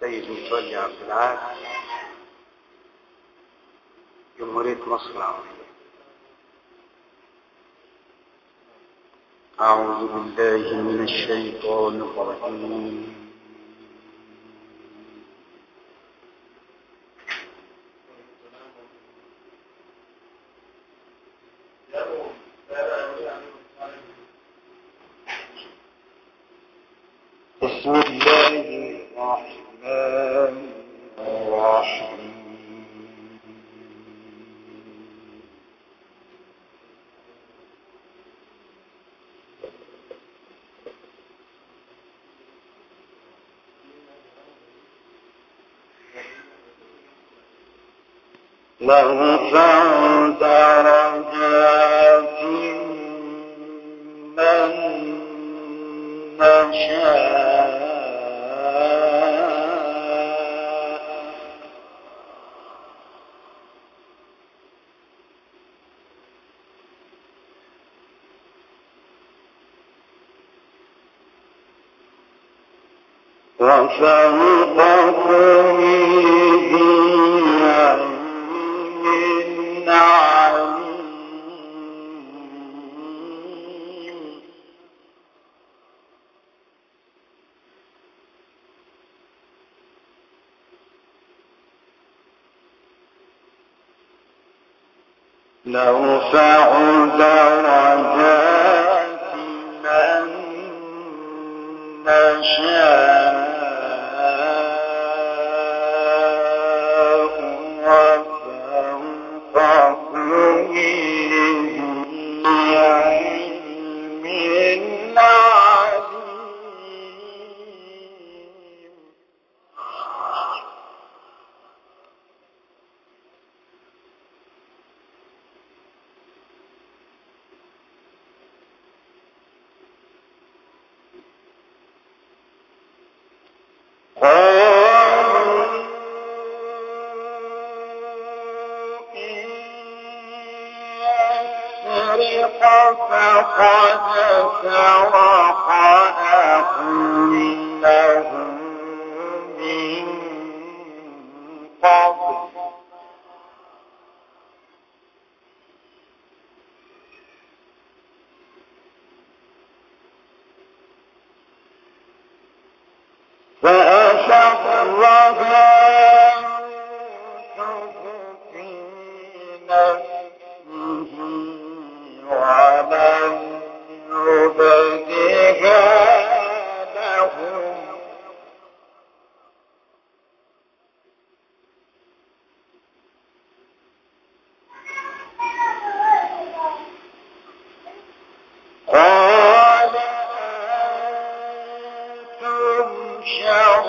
السيد متولي عبد العال جمهورية مصر العربية. أعوذ بالله من الشيطان الرجيم. بسم الله الرحمن الرحيم. نرفع درجات من نشاء وفوق كل ذي علم عليم. نرفع درجات من نشاء وفوق كل ذي علم عليم. فقد سرق أخ له من قبل فأسرها يوسف في نفسه ولم يبدها لهم قال أنتم شر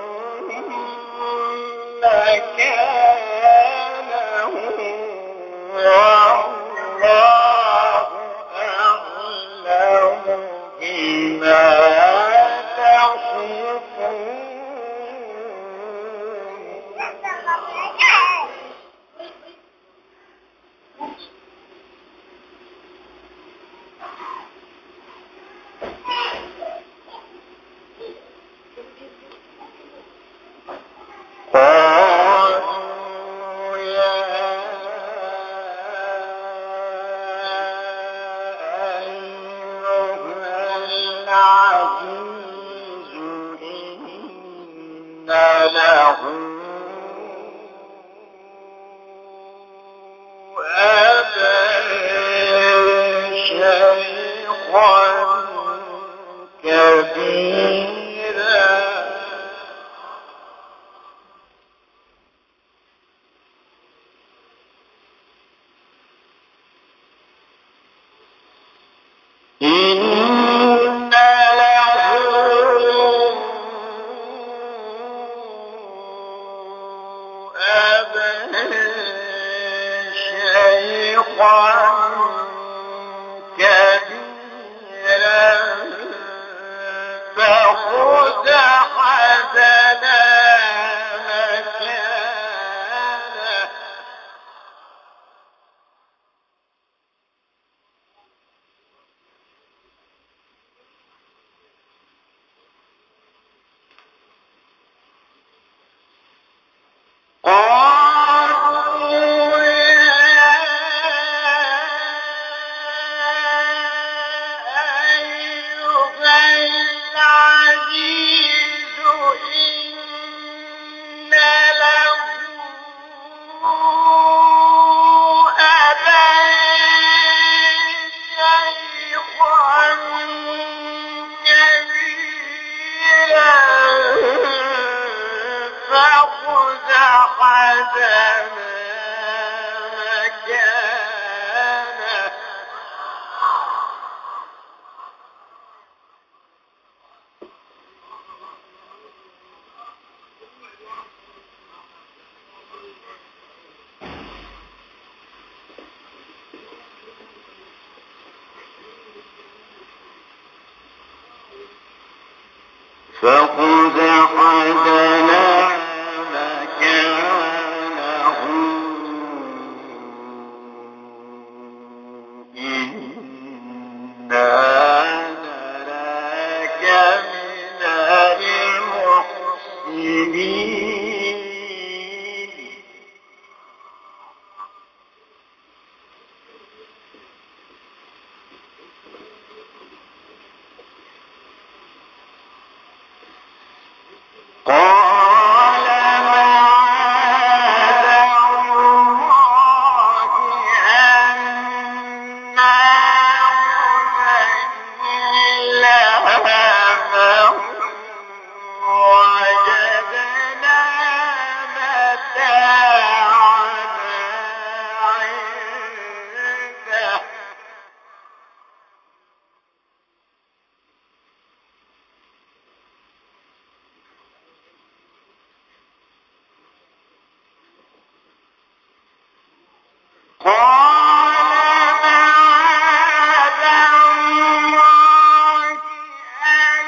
مكانا والله أعلم بما تصفون. قالوا يا أيها العزيز إن له أبا شيخا كبيرا إن له أبا شيخا كبيرا فخذ أحدنا مكانه حدنا مكانه فخذ حدنا مكانه إنا نراك من المحسنين قال معاذ الله أن نعبد إله وجدنا متاعنا عنده قال معاذ الله أن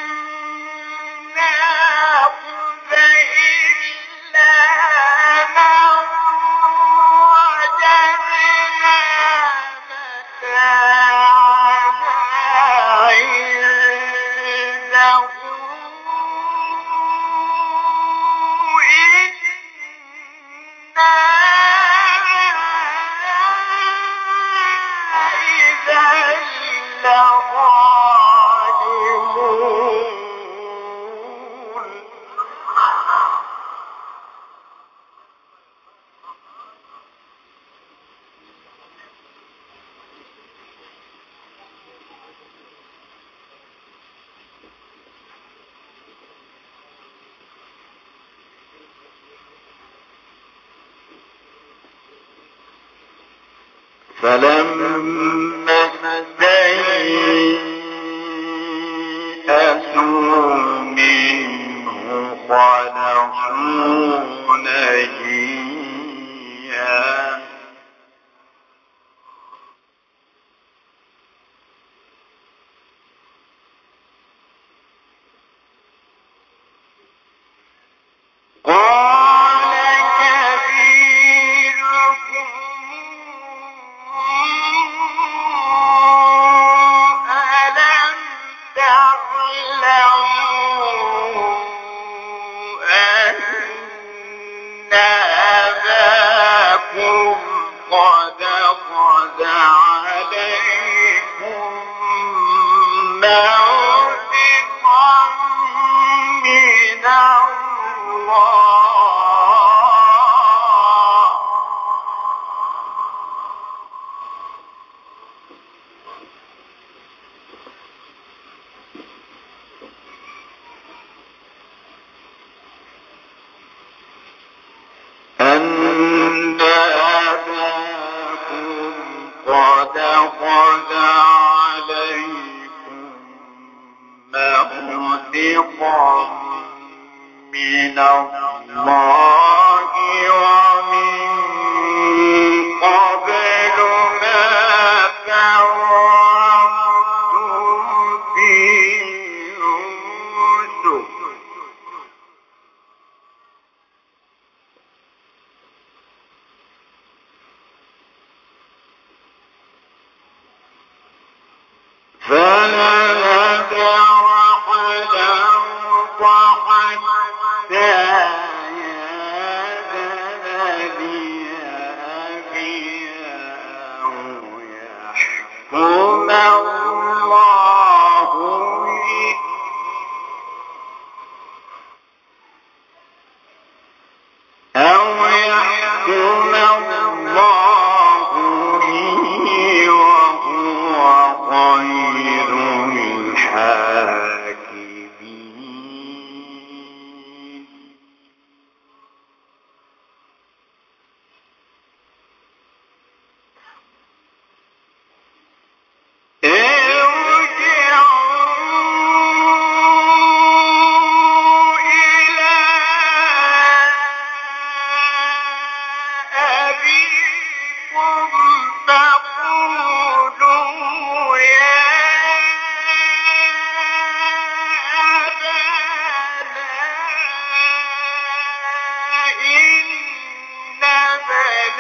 نأخذ إلا من وجدنا متاعنا عنده إنا إذا لظالمون فلما استيئسوا منه خلصوا نجيا قال كبيركم ألم تعلموا أن أباكم قد أخذ عليكم موثقا من الله أن أباكم قد أخذ عليكم موثقا من الله ومن قبل ما فرضتم في يوسف فنذر حتى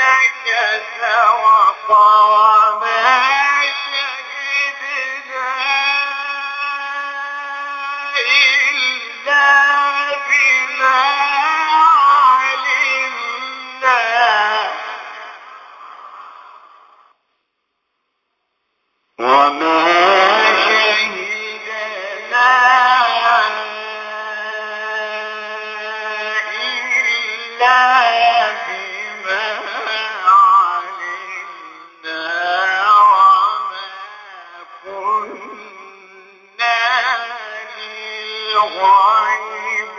ونكث وقال ما شهدنا إلا بما علمنا وما شهدنا إلا بما علمنا وما كنا للغيب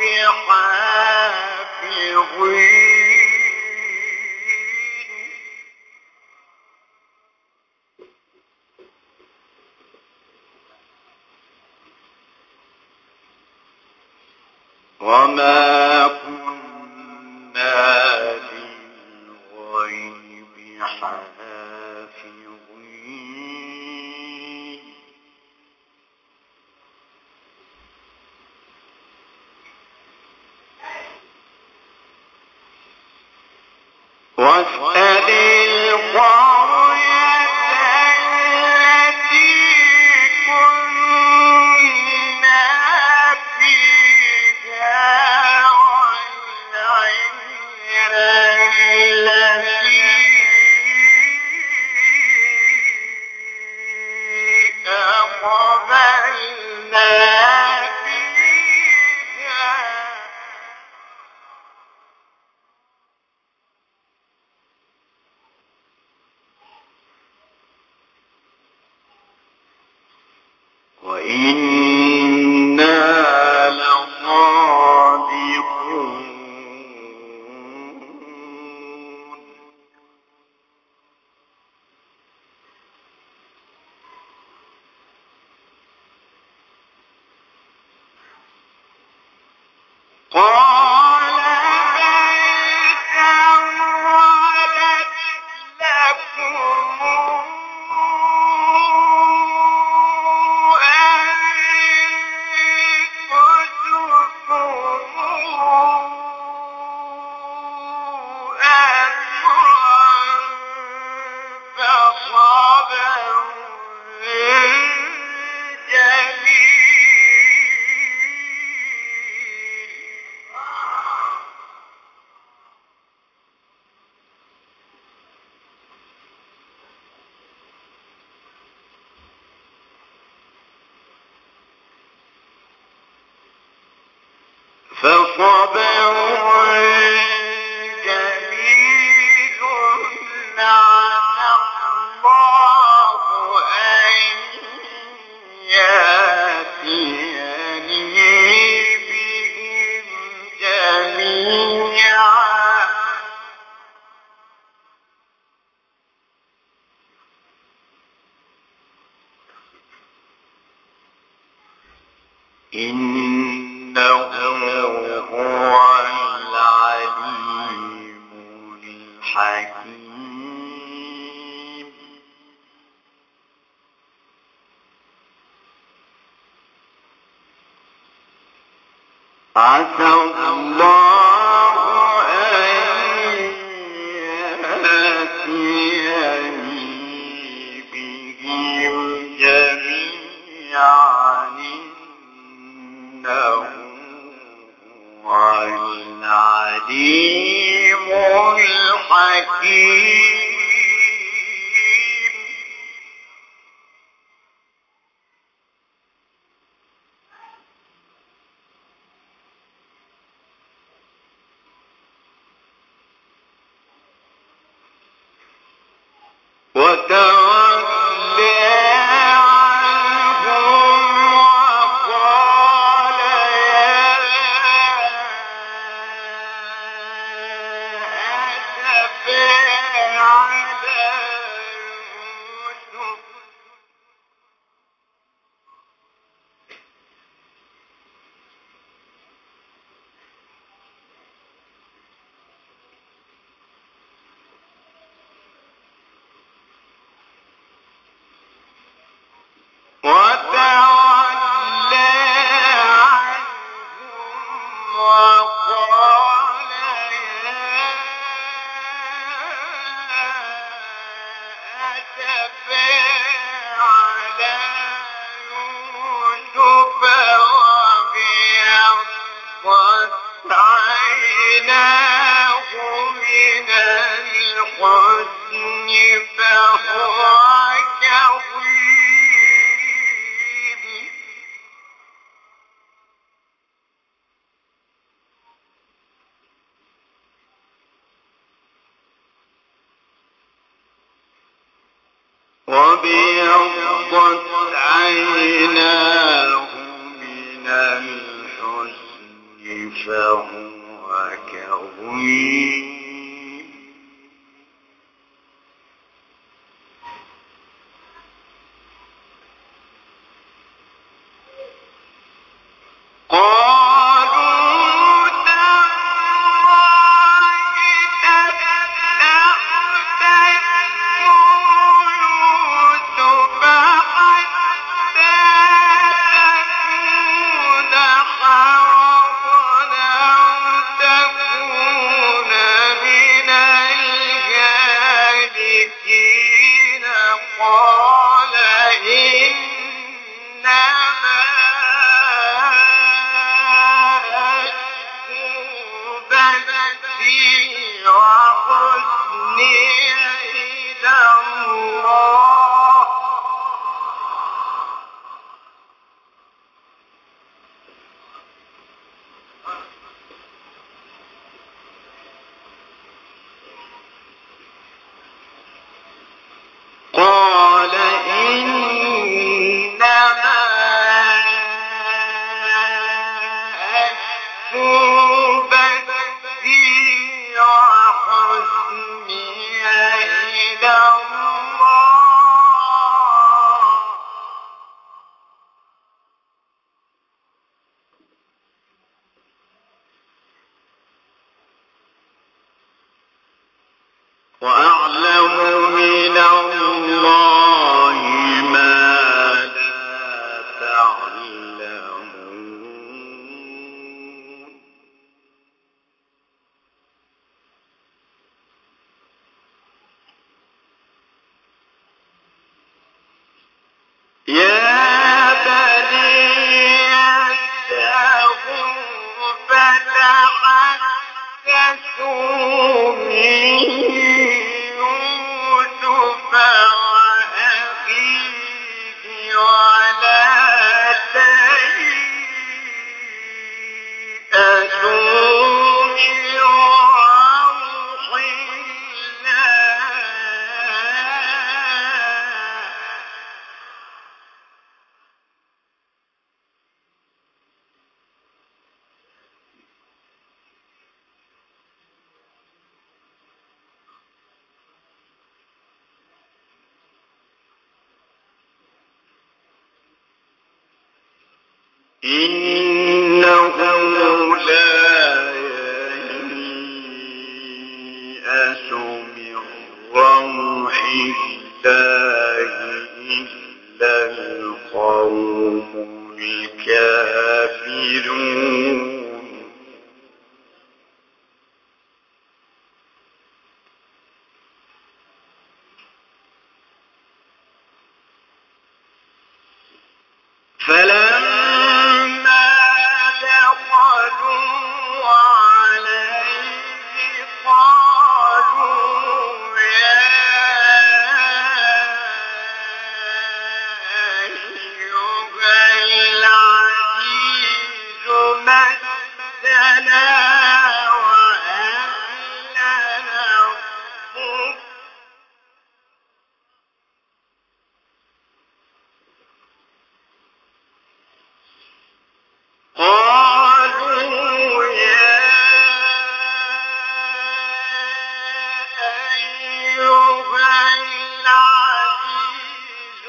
حافظين وما كنا للغيب حافظين واسأل القرية التي كنا فيها والعير التي أقبلنا فيها وإنا لصادقون قال بل سولت لكم أنفسكم أمرا فصبر جميل فصبر جميل عسى الله أن يأتيني بهم جميعا إنه هو العليم الحكيم عسى الله أن يأتيني بهم جميعا إنه هو العليم الحكيم وتولى عنهم وقال يا أسفا على يوسف وتولى عنهم وقال يا وابيضت عيناه من الحزن فهو كظيم. وأعلم من الله ما لا تعلمون. يا بني يذهبوا فتحسسوا من يوسف وأخيه ولا تيأسوا من روح الله. إنه لا ييأس من روح الله إلا القوم الكافرون. فلما دخلوا عليه قالوا يا أيها العزيز مسنا وأهلنا الضر قالوا يا أيها العزيز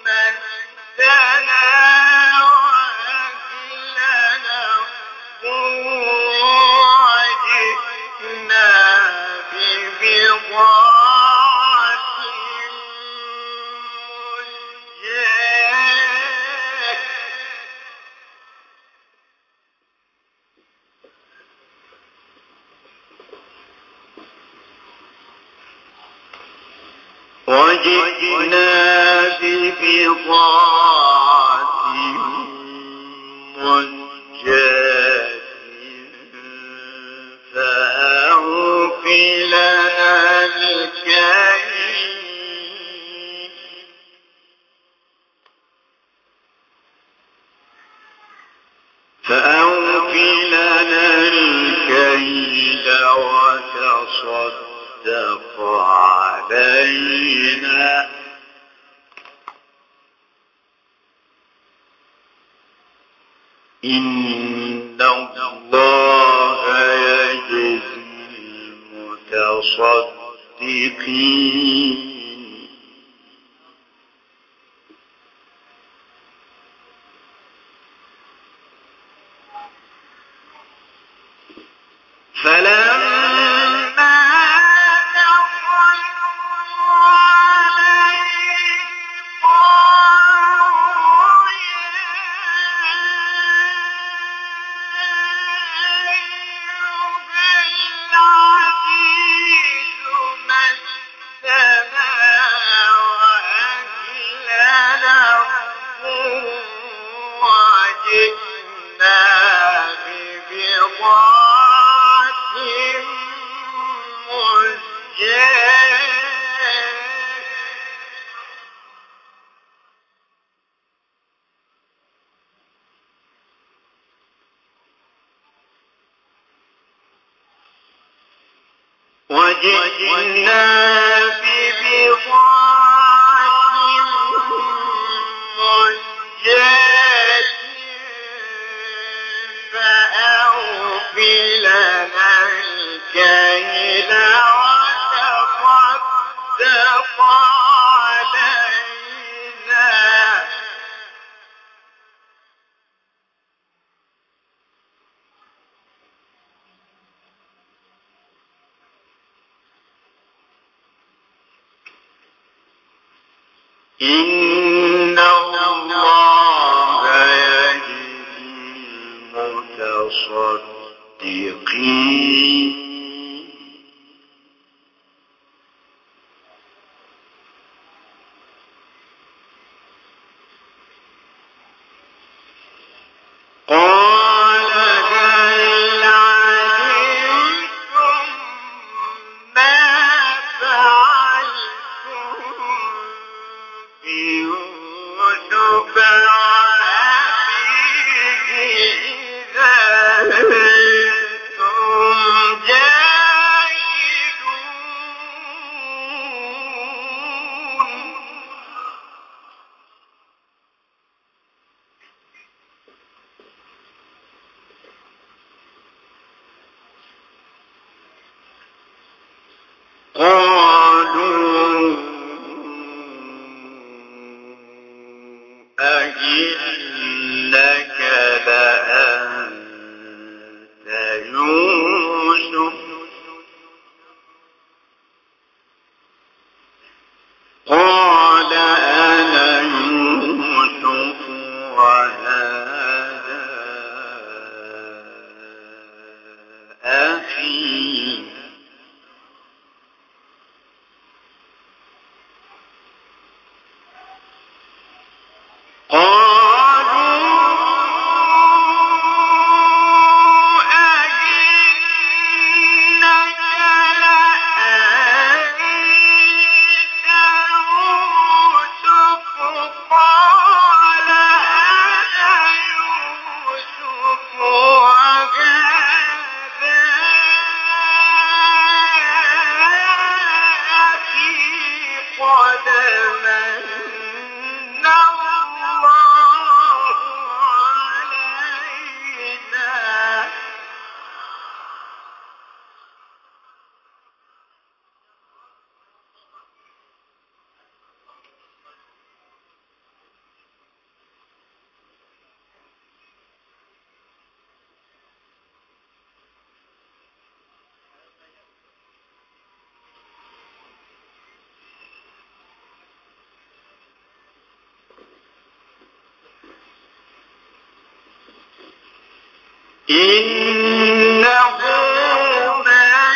مسنا وأهلنا الضر وجئنا ببضاعة مزجاة فأوفي لنا الكيل وتصدق علينا إن الله يجزي المتصدقين فلما دخلوا عليه قالوا يا أيها العزيز مسنا وأهلنا الضر وجئنا ببضاعة مزجاة فأوف لنا الكيل وتصدق علينا إن الله يجزي المتصدقين قال هل علمتم ما فعلتم بيوسف وأخيه إذا أنتم جاهلون قالوا أئنك لأنت يوسف قال أنا يوسف وهذا أخي قد من الله علينا إنه من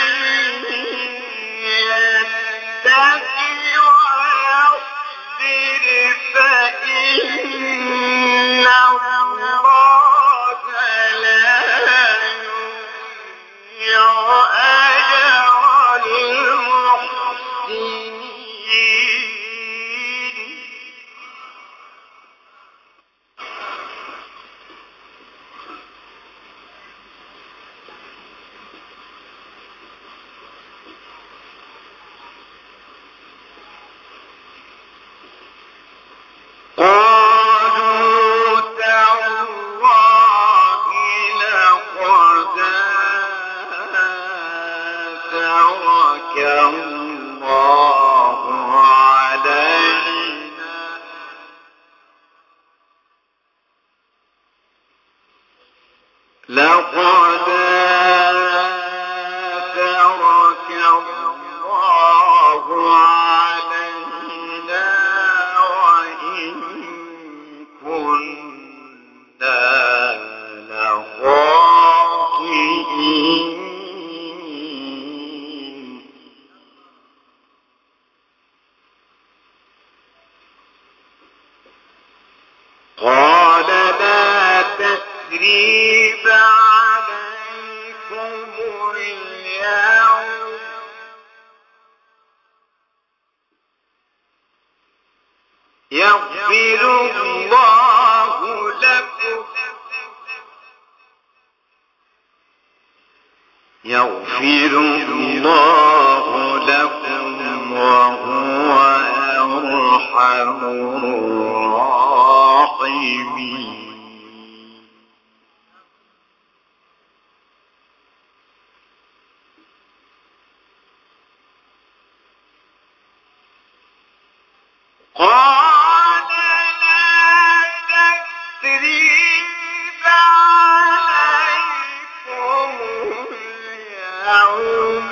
يتق ويصبر فإن الله لا يضيع أجر المحسنين آثرك الله علينا لقد آثرك الله علينا وإن كنا لخاطئين قال لا تثريب عليكم اليوم يغفر الله لكم وهو أرحم الراحمين قال لا تثريب عليكم اليوم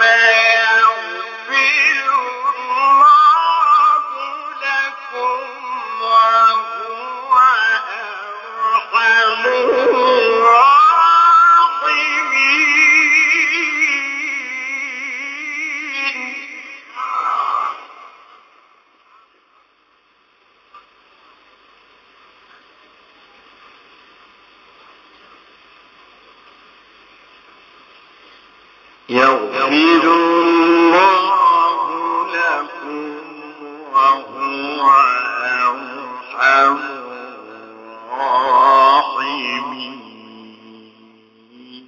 يغفر الله لكم وهو أرحم الراحمين يغفر الله لكم وهو أرحم الراحمين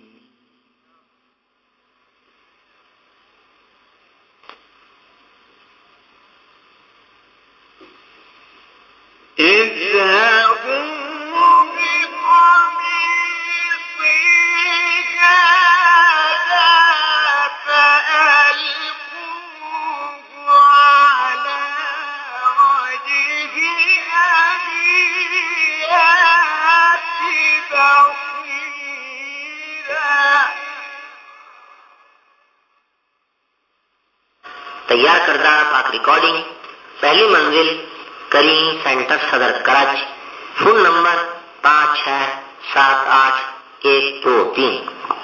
اذهبوا بقميصي هذا فألقوه على وجه أبي يأت بصيرا तैयार करदा पाक रिकॉर्डिंग पहली मंजिल करीम सेंटर सदर कराची फोन नंबर 5678 123।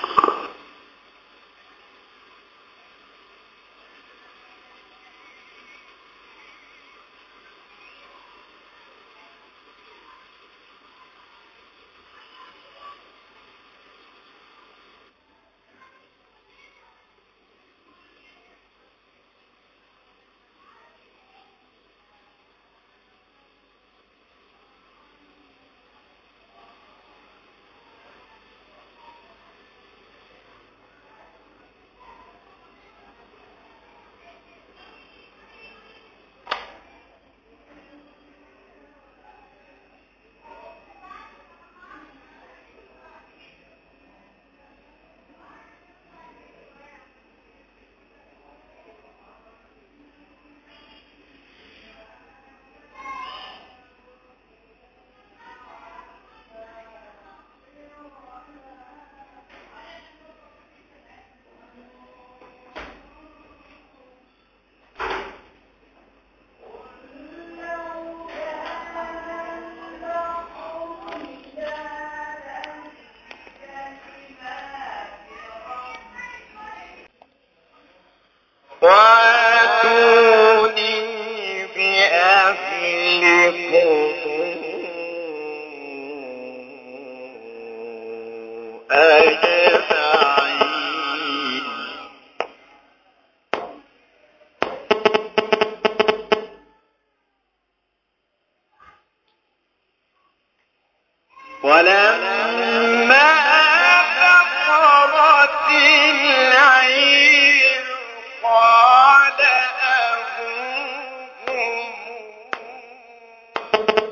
واتوني بأهلكم أجمعين ولما فقرت العير قال أبوهم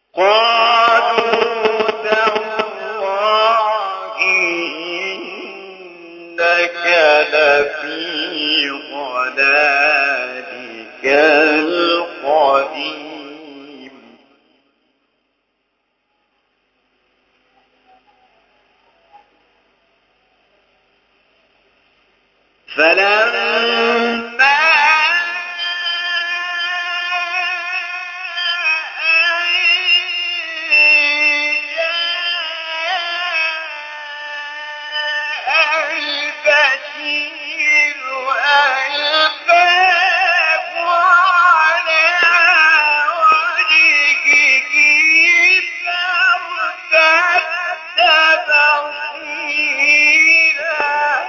قالوا تالله إنك لفي ضلالك القديم فلما البشير ألقاه على وجهه فارتد بصيرا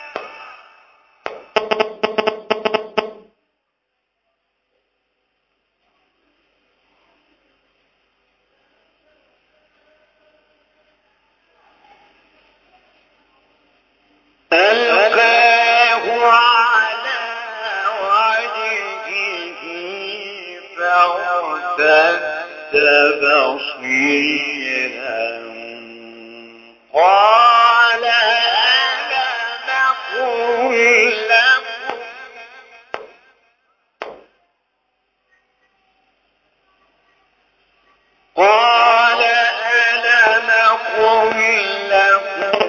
ألقاه على وجهه فارتد بصيرا قال ألم أقل لكم قال ألم أقل لكم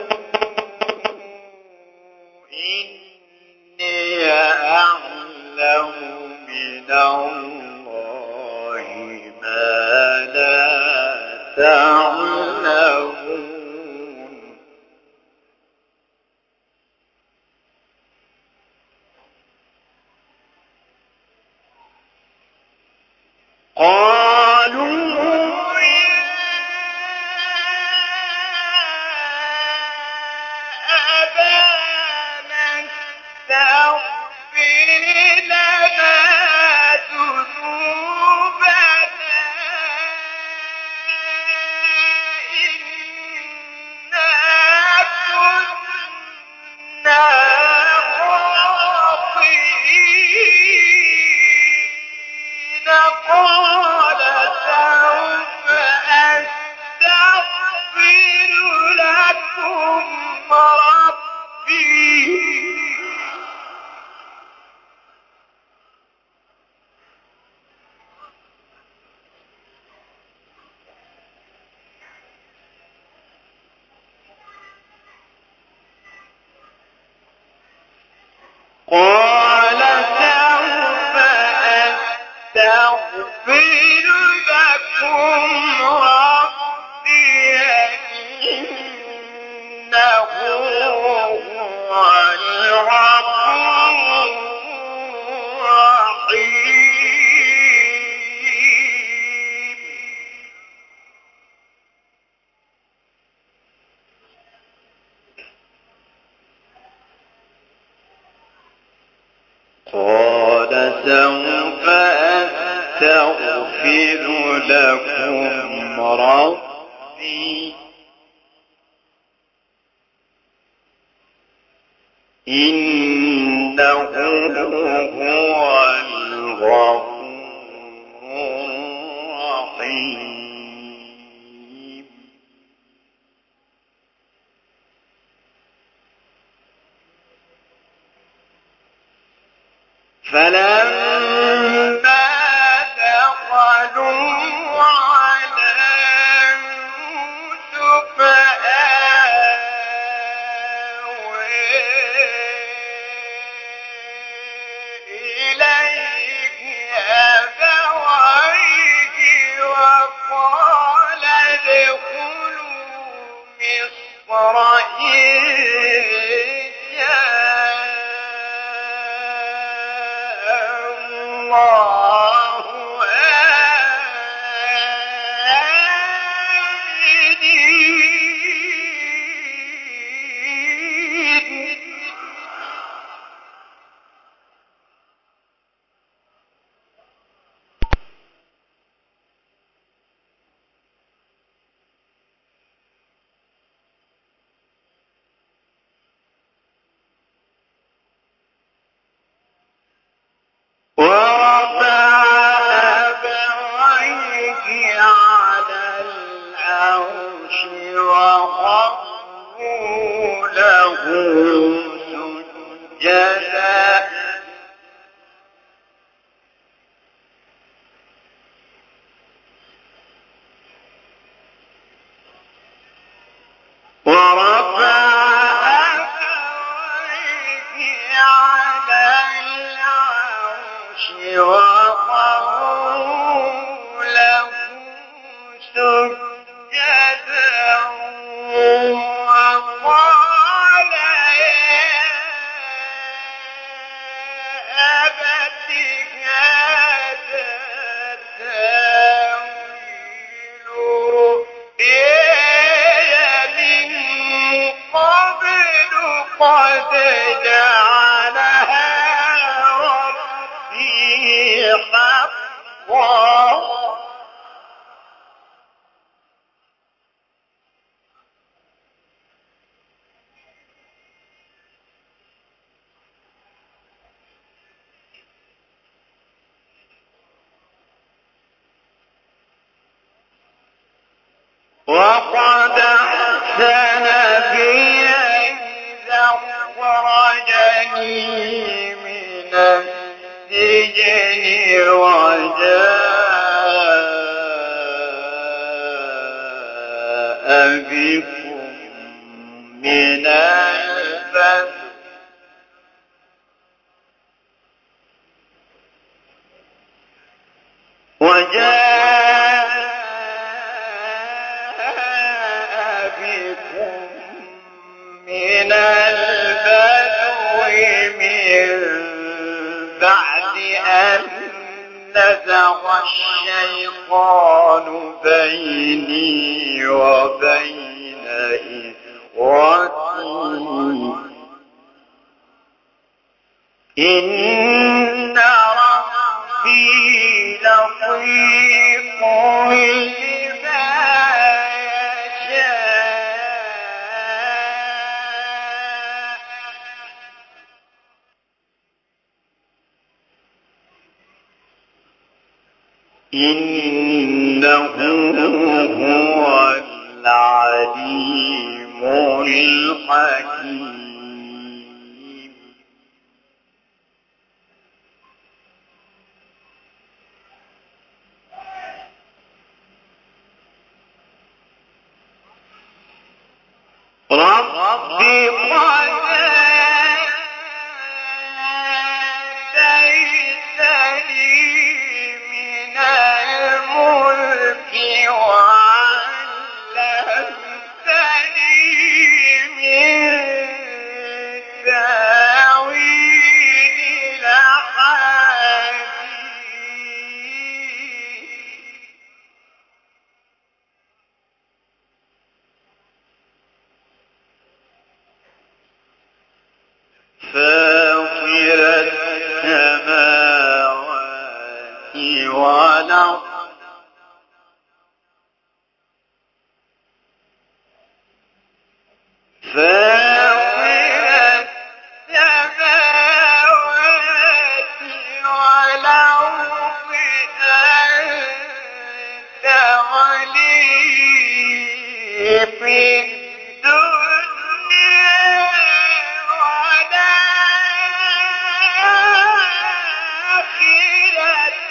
إني أعلم من الله ما لا تعلمون قالوا أبانا استغفر لنا ذنوبنا إنا كنا خاطئين قال سوف أستغفر لكم ربي قال سوف أستغفر لكم ربي إنه هو الغفور الرحيم قال سوف أستغفر لكم ربي إنه هو الغفور الرحيم فلما دخلوا على يوسف آوى إليه أبويه وقال ادخلوا مصر إن الله آمنين سجدا ورفع أبويه على العرش وقروا له سجدا وقال يا أبت هذا تأويل رؤياي من قبل قد جعلها ربي حقا وقد أحسن بي إذا أخرجني من السجن وجاء بكم من البدو من بعد أن نزغ الشيطان بيني وبين إخوتي إن ربي لطيف لما يشاء إنه هو العليم الحكيم ربي قد آتيتني من الملك وعلمتني من تأويل الأحاديث فاطر السماوات والأرض أنت ولي في الدنيا والآخرة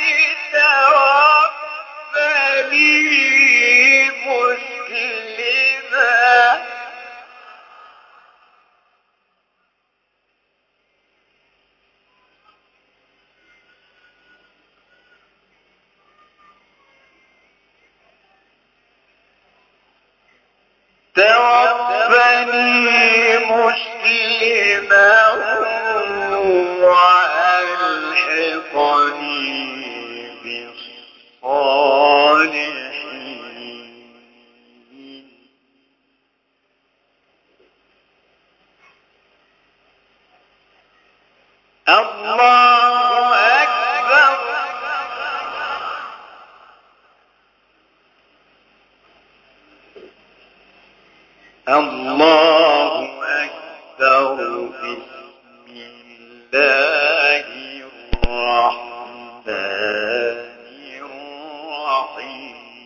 توفني مسلما مسلما وألحقني بالصالحين الله أكبر الله أكبر بسم الله الرحمن الرحيم.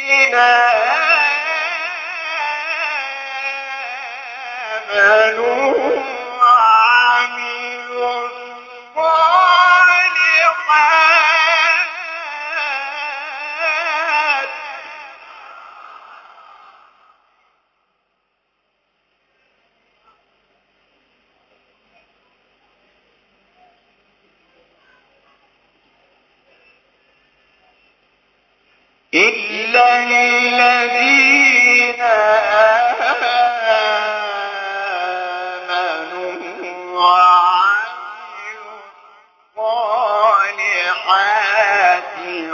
آمنوا وعملوا الصالحات إلا الذين آمنوا وعملوا الصالحات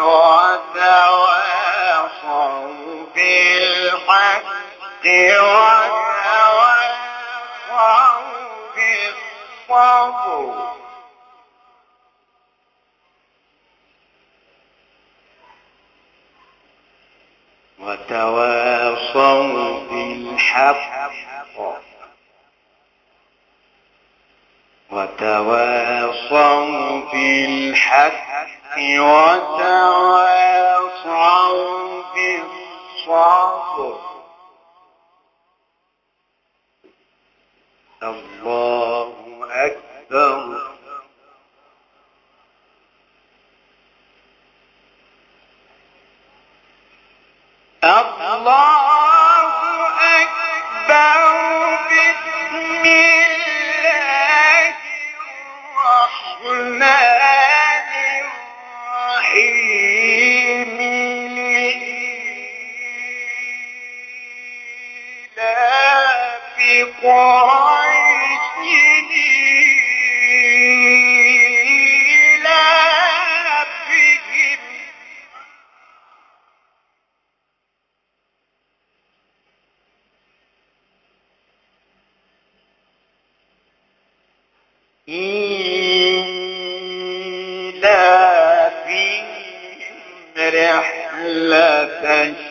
وتواصوا بالحق وتواصوا بالصبر وتواصوا بالحق وتواصوا بالحق وتواصوا بالصبر الله أكبر الله أكبر بسم الله الرحمن الرحيم لإيلاف قريش إيلافهم إيلافهم رحلة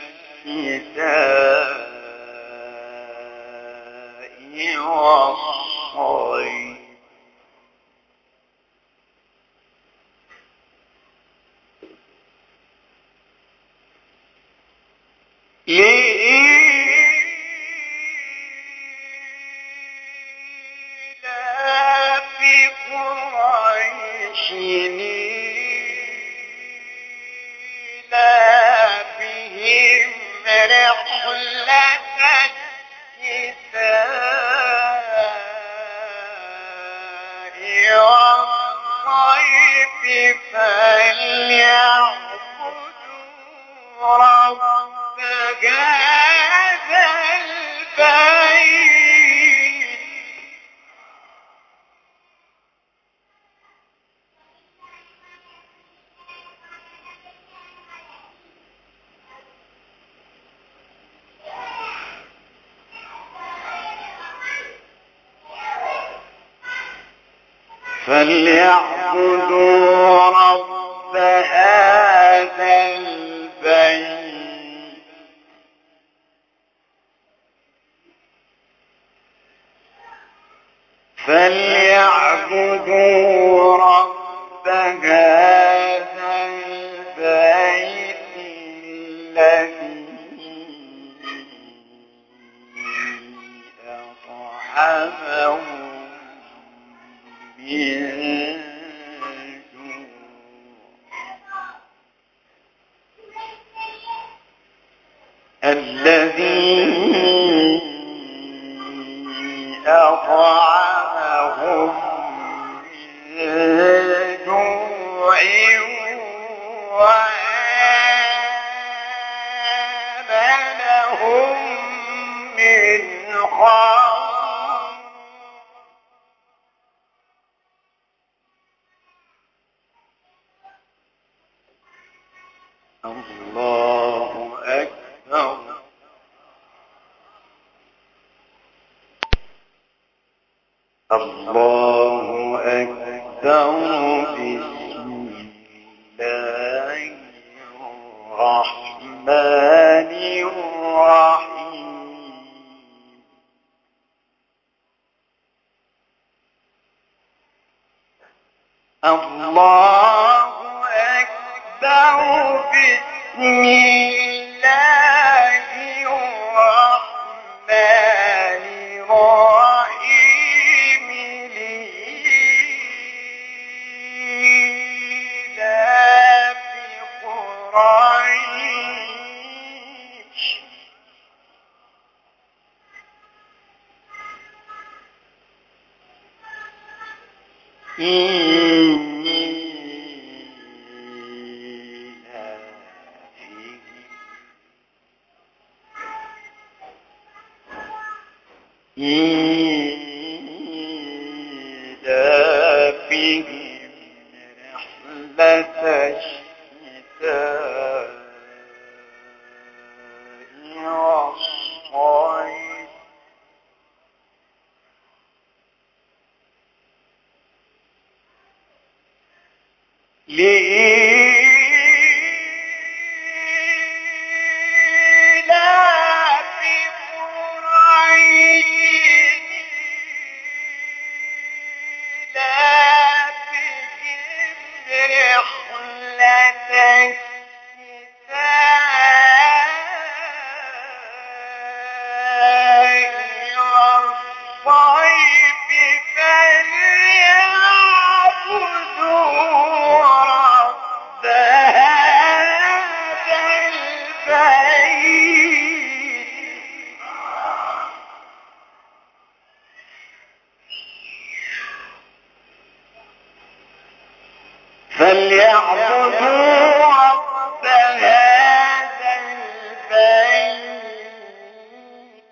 الشتاء والصيف لإيلاف قريش إيلافهم رحلة الشتاء والصيف فليعبدوا رب هذا البيت فليعبدوا رب هذا البيت فليعبدوا رب هذا البيت الذي أطعمهم من الذي أطعمهم من جوع وآمنهم من خوف الله أكبر الله أكبر بسم الله الرحمن الرحيم الله أكبر بسم الله إيلافهم رحلة الشتاء والصيف لإيلاف قريش إيلافهم فليعبدوا رب هذا البيت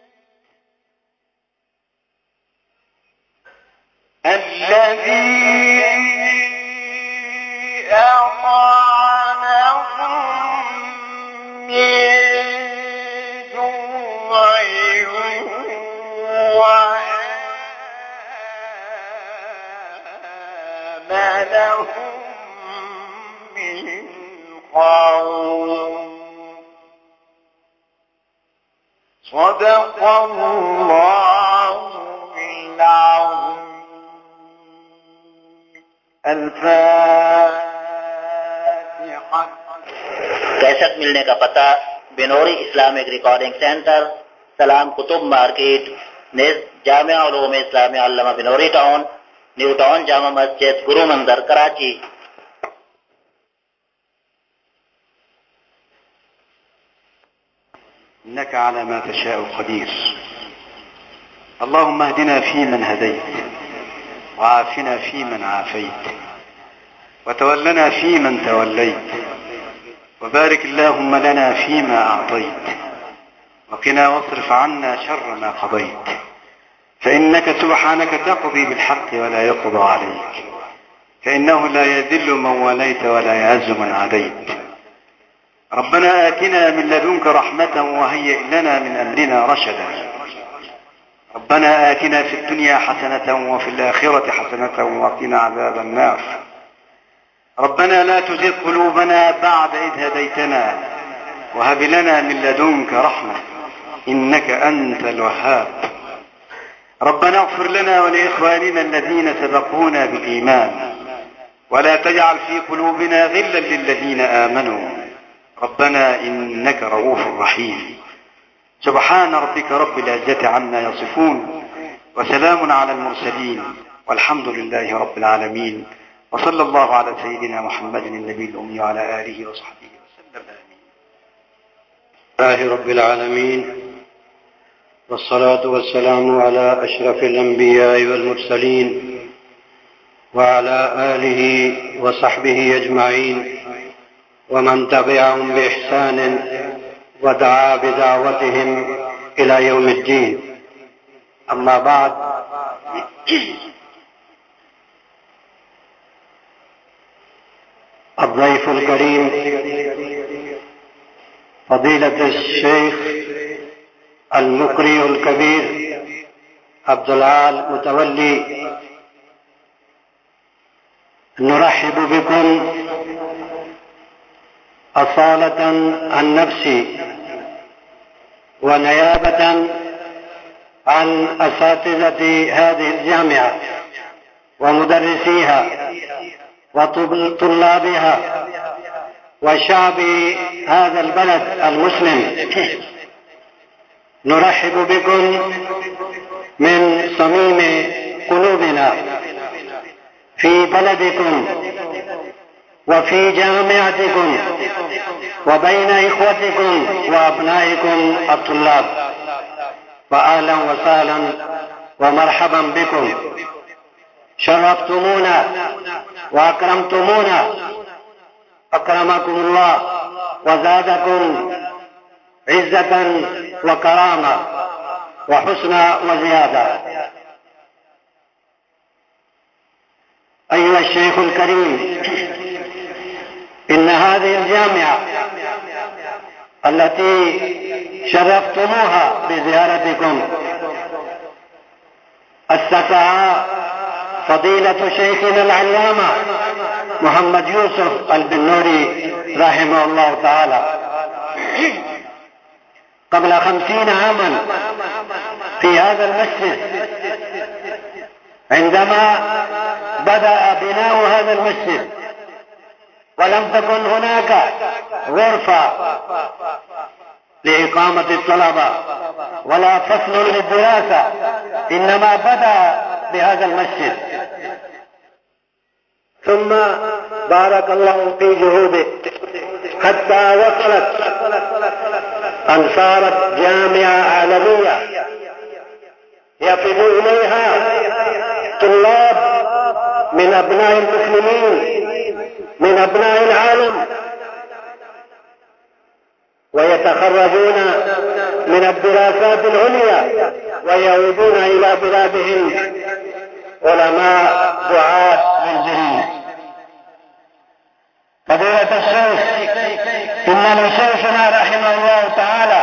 الذي أطعمهم من جوع وآمنهم من خوف. صدق الله العظيم. الفاتحة. कैसेट मिलने का पता बिनोरी इस्लामिक रिकॉर्डिंग सेंटर, सलाम Qutub market, Jamia Uloom Islamia Allama Binori town, new town Jama Masjid, Guru मंदिर, कराची। إنك على ما تشاء قدير. اللهم اهدنا فيمن هديت، وعافنا فيمن عافيت، وتولنا فيمن توليت، وبارك اللهم لنا فيما أعطيت، وقنا واصرف عنا شر ما قضيت، فإنك سبحانك تقضي بالحق ولا يقضى عليك، فإنه لا يذل من وليت ولا يعز من عاديت. ربنا آتنا من لدنك رحمة وهيئ لنا من أمرنا رشدا. ربنا آتنا في الدنيا حسنة وفي الآخرة حسنة وقنا عذاب النار. ربنا لا تزغ قلوبنا بعد إذ هديتنا وهب لنا من لدنك رحمة إنك أنت الوهاب. ربنا اغفر لنا ولإخواننا الذين سبقونا بالإيمان ولا تجعل في قلوبنا غلا للذين آمنوا ربنا إنك رؤوف رحيم. سبحان ربك رب العزة عما يصفون وسلام على المرسلين والحمد لله رب العالمين، وصلى الله على سيدنا محمد النبي الأمي وعلى آله وصحبه وسلم. آمين. لله رب العالمين، والصلاة والسلام على أشرف الأنبياء والمرسلين وعلى آله وصحبه أجمعين ومن تبعهم بإحسان ودعا بدعوتهم إلى يوم الدين. أما بعد، الضيف الكريم فضيلة الشيخ المقرئ الكبير عبد العال متولي، نرحب بكم أصالة عن نفسي ونيابة عن أساتذة هذه الجامعة ومدرسيها وطلابها وشعب هذا البلد المسلم. نرحب بكم من صميم قلوبنا في بلدكم وفي جامعتكم وبين إخوتكم وأبنائكم الطلاب، وأهلا وسهلا ومرحبا بكم. شرفتمونا وأكرمتمونا، أكرمكم الله وزادكم عزة وكرامة وحسن وزيادة. أيها الشيخ الكريم، إن هذه الجامعة التي شرفتموها بزيارتكم أسسها فضيلة شيخنا العلامة محمد يوسف البنوري رحمه الله تعالى قبل 50 عاما في هذا المسجد، عندما بدأ بناء هذا المسجد ولم تكن هناك غرفة لإقامة الطلبة ولا فصل للدراسة، إنما بدأ بهذا المسجد، ثم بارك الله في جهوده حتى وصلت أن صارت جامعة عالمية يفد إليها طلاب من أبناء المسلمين من أبناء العالم، ويتخرجون من الدراسات العليا ويعودون إلى بلادهم علماء دعاة منزلين. فضيلة الشيخ، إن لشيخنا رحمه الله تعالى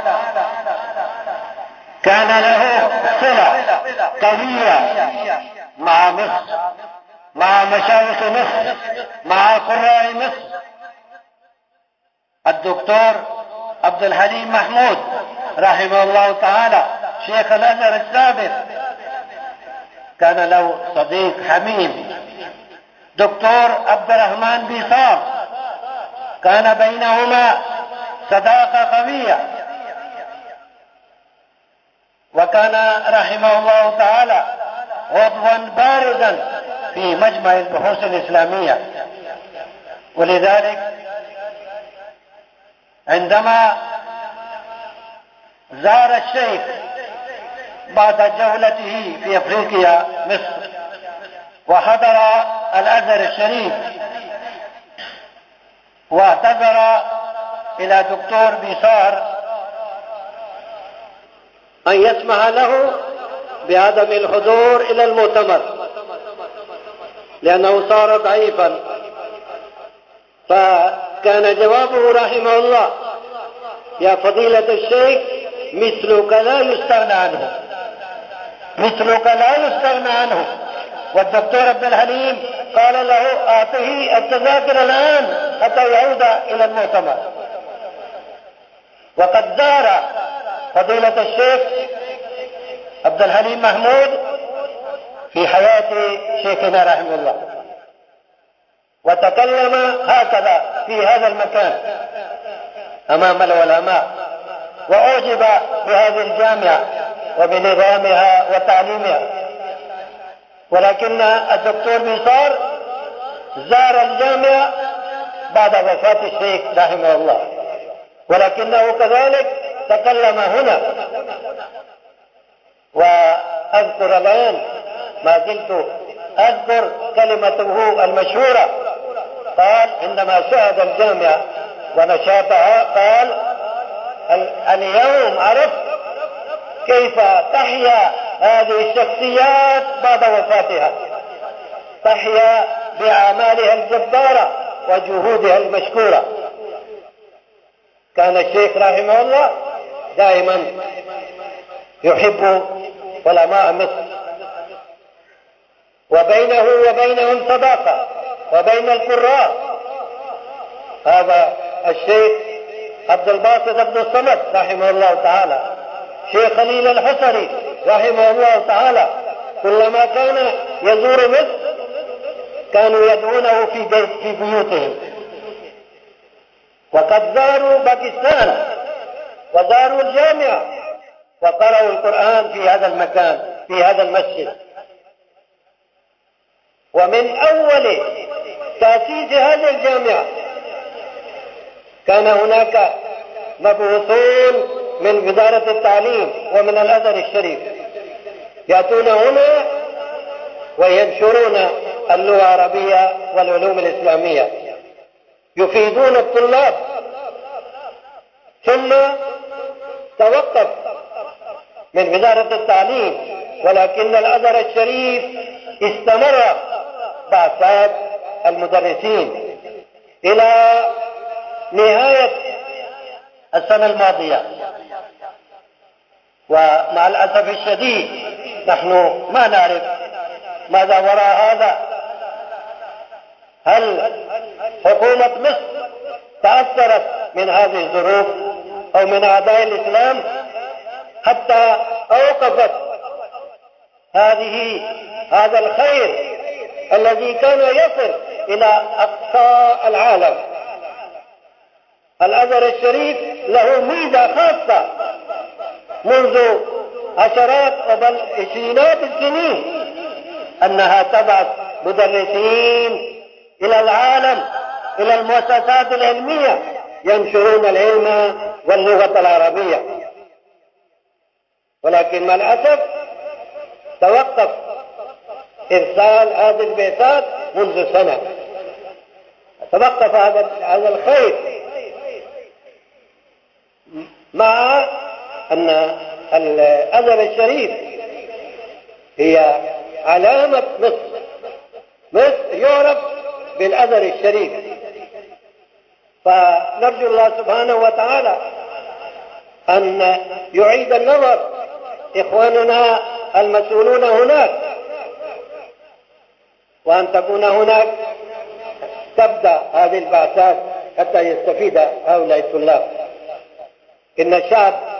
كان له صلة قوية مع مصر، مع مشايخ مصر، مع قراء مصر. الدكتور عبد الحليم محمود رحمه الله تعالى شيخ الأزهر السابق كان له صديق حميم دكتور عبد الرحمن بيصار، كان بينهما صداقة قوية، وكان رحمه الله تعالى عضوا بارزا في مجمع البحوث الإسلامية. ولذلك عندما زار الشيخ بعد جولته في أفريقيا مصر وحضر الأزهر الشريف واعتذر إلى دكتور بيصار أن يسمح له بعدم الحضور إلى المؤتمر لأنه صار ضعيفا، فكان جوابه رحمه الله: يا فضيلة الشيخ، مثلك لا يستغنى عنه، مثلك لا يستغنى عنه. والدكتور عبد الحليم قال له: أعطه التذاكر الآن حتى يعود إلى المؤتمر. وقد زار فضيلة الشيخ عبد الحليم محمود في حياة شيخنا رحمه الله، وتكلم هكذا في هذا المكان أمام العلماء، وأعجب بهذه الجامعة وبنظامها وتعليمها. ولكن الدكتور بيصار زار الجامعة بعد وفاة الشيخ رحمه الله، ولكنه كذلك تكلم هنا. وأذكر الآن ما زلت أذكر كلمته المشهورة، قال عندما شاهد الجامعة ونشاطها قال: اليوم عرفت كيف تحيا هذه الشخصيات بعد وفاتها، تحيا بأعمالها الجبارة وجهودها المشكورة. كان الشيخ رحمه الله دائما يحب علماء مصر، وبينه وبينهم صداقة، وبين القراء. هذا الشيخ عبد الباسط بن الصمد رحمه الله تعالى، شيخ خليل الحصري رحمه الله تعالى، كلما كان يزور مصر كانوا يدعونه في بيوتهم. وقد زاروا باكستان وزاروا الجامعة وقرأوا القرآن في هذا المكان، في هذا المسجد. ومن أول تأسيس هذه الجامعة كان هناك مبعوثون من وزارة التعليم ومن الأزهر الشريف يأتون هنا وينشرون اللغة العربية والعلوم الإسلامية، يفيدون الطلاب. ثم توقف من وزارة التعليم، ولكن الأزهر الشريف استمر بعثات المدرسين إلى نهاية السنة الماضية. ومع الأسف الشديد نحن ما نعرف ماذا وراء هذا. هل حكومة مصر تأثرت من هذه الظروف أو من أعداء الإسلام حتى أوقفت هذا الخير الذي كان يصل إلى أقصى العالم؟ الأزهر الشريف له ميزة خاصة منذ عشرات بل عشرينات السنين، أنها تبعث مدرسين إلى العالم، إلى المؤسسات العلمية، ينشرون العلم واللغة العربية. ولكن مع الأسف توقف إرسال هذه البعثات منذ سنة، توقف هذا الخير، مع أن الأزهر الشريف هي علامة مصر. مصر يعرف بالأزهر الشريف. فنرجو الله سبحانه وتعالى أن يعيد النظر إخواننا المسؤولون هناك، وأن تكون هناك تبدأ هذه البعثات حتى يستفيد هؤلاء الطلاب. إن الشعب